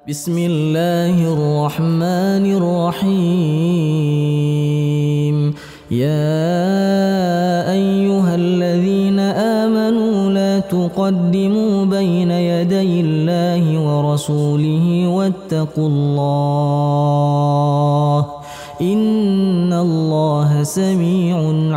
بسم الله الرحمن الرحيم. يا أيها الذين آمنوا لا تقدموا بين يدي الله ورسوله واتقوا الله إن الله سميع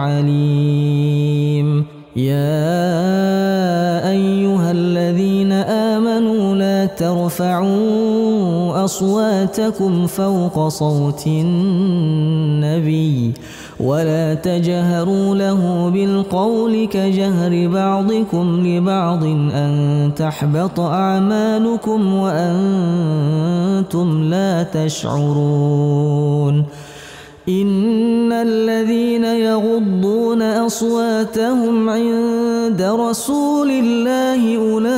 عليم. يا أيها الذين آمنوا لا ترفعوا أصواتكم فوق صوت النبي ولا تجهروا له بالقول كجهر بعضكم لبعض أن تحبط أعمالكم وأنتم لا تشعرون. إن الذين يغضون أصواتهم عند رسول الله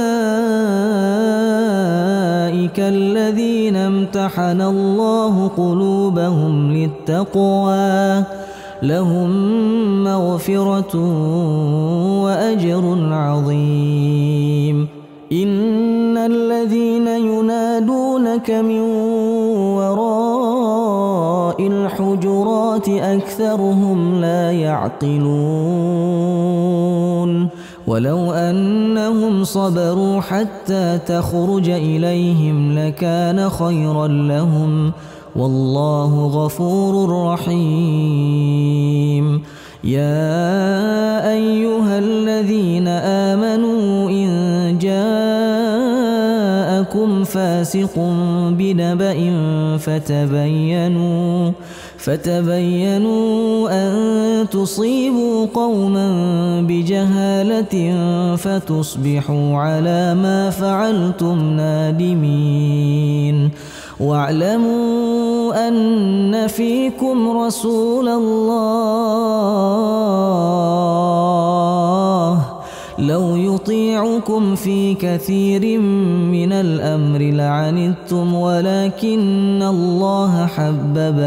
أولئك الذين امتحن الله قلوبهم للتقوى لهم مغفرة وأجر عظيم. إن الذين ينادونك من وراء الحجرات أكثرهم لا يعقلون. ولو أنهم صبروا حتى تخرج إليهم لكان خيرا لهم والله غفور رحيم. يا أيها الذين آمنوا إن جاءكم فاسق بنبأ فتبينوا أن تصيبوا قوما بجهالة فتصبحوا على ما فعلتم نادمين. واعلموا أن فيكم رسول الله لو يطيعكم في كثير من الأمر لعنتم ولكن الله حبب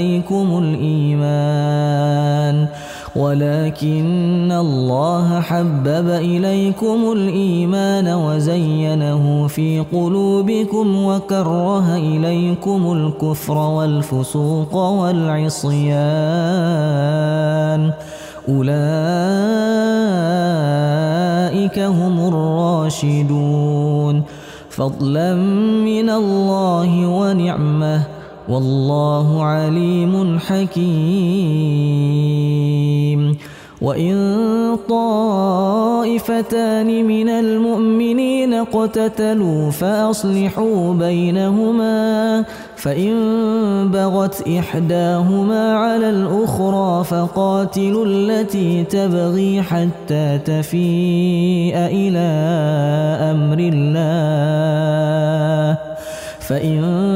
إليكم الإيمان وزينه في قلوبكم وكره إليكم الكفر والفسوق والعصيان أولئك هم الراشدون فضلا من الله ونعمه والله عليم حكيم. وإن طائفتان من المؤمنين اقتتلوا فأصلحوا بينهما فإن بغت إحداهما على الأخرى فقاتلوا التي تبغي حتى تفيء إلى أمر الله فإن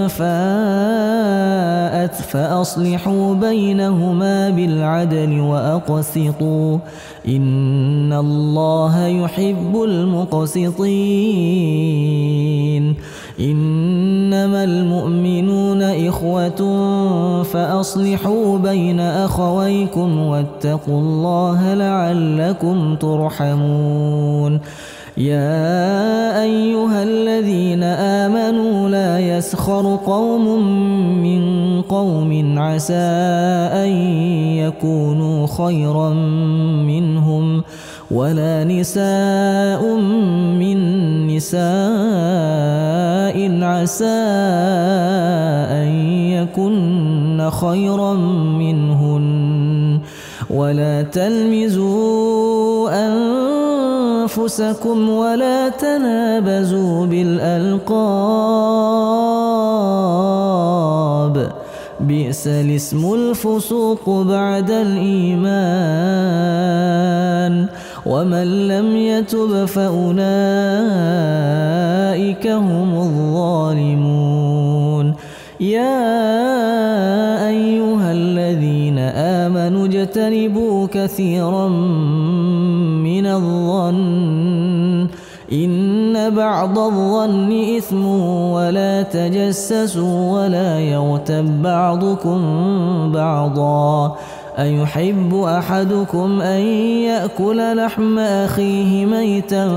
فاءت فأصلحوا بينهما بالعدل وأقسطوا إن الله يحب المقسطين. إنما المؤمنون إخوة فأصلحوا بين أخويكم واتقوا الله لعلكم ترحمون. يا أيها الذين آمنوا لا يسخر قوم من قوم عسى أن يكونوا خيرا منهم ولا نساء من نساء عسى أن يكن خيرا منهن ولا تلمزوا أنفسكم ولا تنابزوا بالألقاب بئس الاسم الفسوق بعد الإيمان ومن لم يتب فأولئك هم الظالمون. يا أيها الذين آمنوا اجتنبوا كثيرا من الظن إن بعض الظن إثم ولا تجسسوا ولا يغتب بعضكم بعضا أيحب أحدكم أن يأكل لحم أخيه ميتا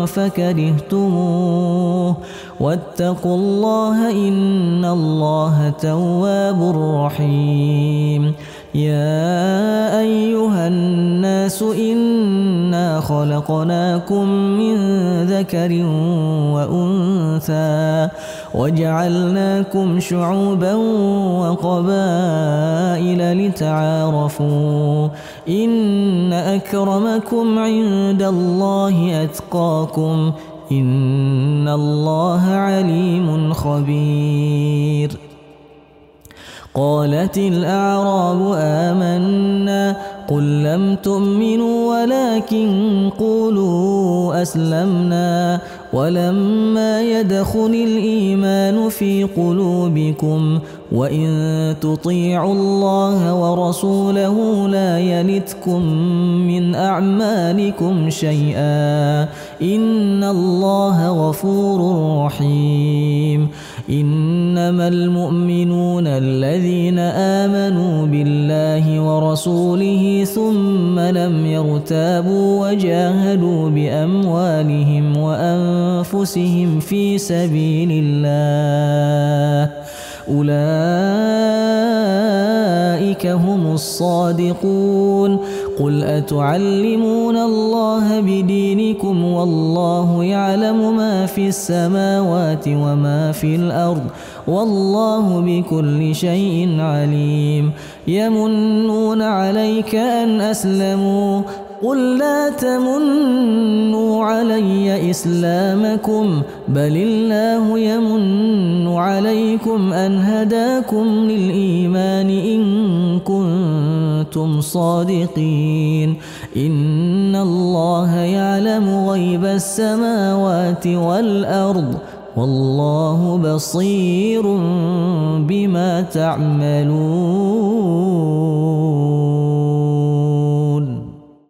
فكرهتموه واتقوا الله إن الله تواب رحيم يا أيها الناس إنا خلقناكم من ذكر وأنثى وجعلناكم شعوبا وقبائل لتعارفوا إن أكرمكم عند الله أتقاكم إن الله عليم خبير قالت الأعراب آمنا قل لم تؤمنوا ولكن قولوا أسلمنا ولما يدخل الإيمان في قلوبكم وإن تطيعوا الله ورسوله لا يلتكم من أعمالكم شيئا إن الله غفور رحيم إنما المؤمنون الذين آمنوا بالله ورسوله ثم لم يرتابوا وجاهدوا بأموالهم وأنفسهم في سبيل الله أولئك هم الصادقون قل أتعلمون الله بدينكم والله يعلم ما في السماوات وما في الأرض والله بكل شيء عليم يمنون عليك أن أسلموا قل لا تمنوا علي إسلامكم بل الله يمن عليكم أن هداكم للإيمان إن كنتم صادقين إن الله يعلم غيب السماوات والأرض والله بصير بما تعملون